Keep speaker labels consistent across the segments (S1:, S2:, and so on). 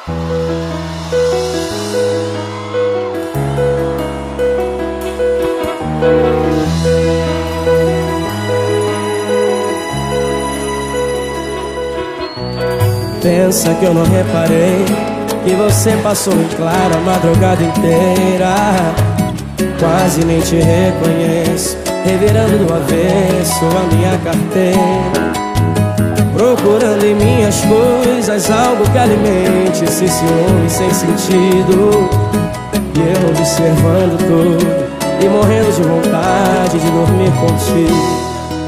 S1: Pensa que eu não reparei que você passou em claro a madrugada inteira. Quase nem te reconheço, revirando do avesso a minha carteira, procurando em minhas coisas algo que alimente esse ciúme sem sentido. E eu observando tudo e morrendo de vontade de dormir contigo.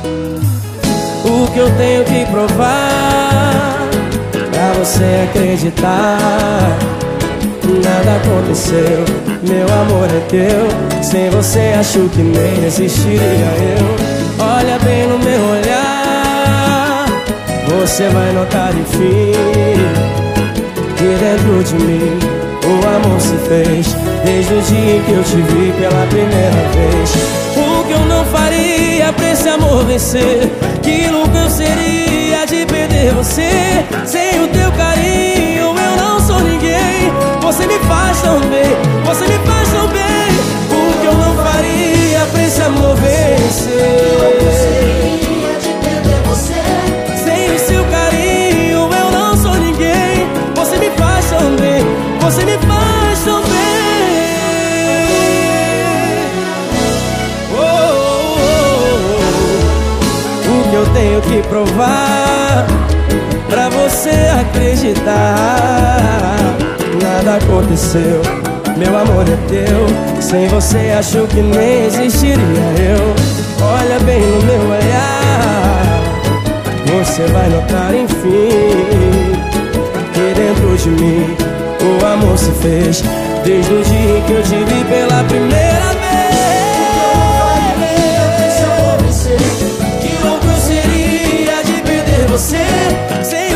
S1: O que eu tenho que provar pra você acreditar? Nada aconteceu, meu amor é teu. Sem você acho que nem existiria eu. Olha bem no meu olhar, você vai notar enfim que dentro de mim o amor se fez desde o dia em que eu te vi pela primeira vez. O que eu não faria pra esse amor vencer? Que louco eu seria de perder você. Sem o teu carinho eu não sou ninguém. Você me faz tão bem, você me faz tão bem. O que eu não faria pra esse amor vencer? Sem o seu carinho eu não sou ninguém. Você me faz tão bem, você me faz tão bem. O que eu tenho que provar pra você acreditar? Nada aconteceu, meu amor é teu. Sem você acho que nem existiria eu. Olha bem no meu olhar, você vai notar enfim que dentro de mim o amor se fez desde o dia em que eu te vi pela primeira vez. Que louco eu seria de perder você. Sem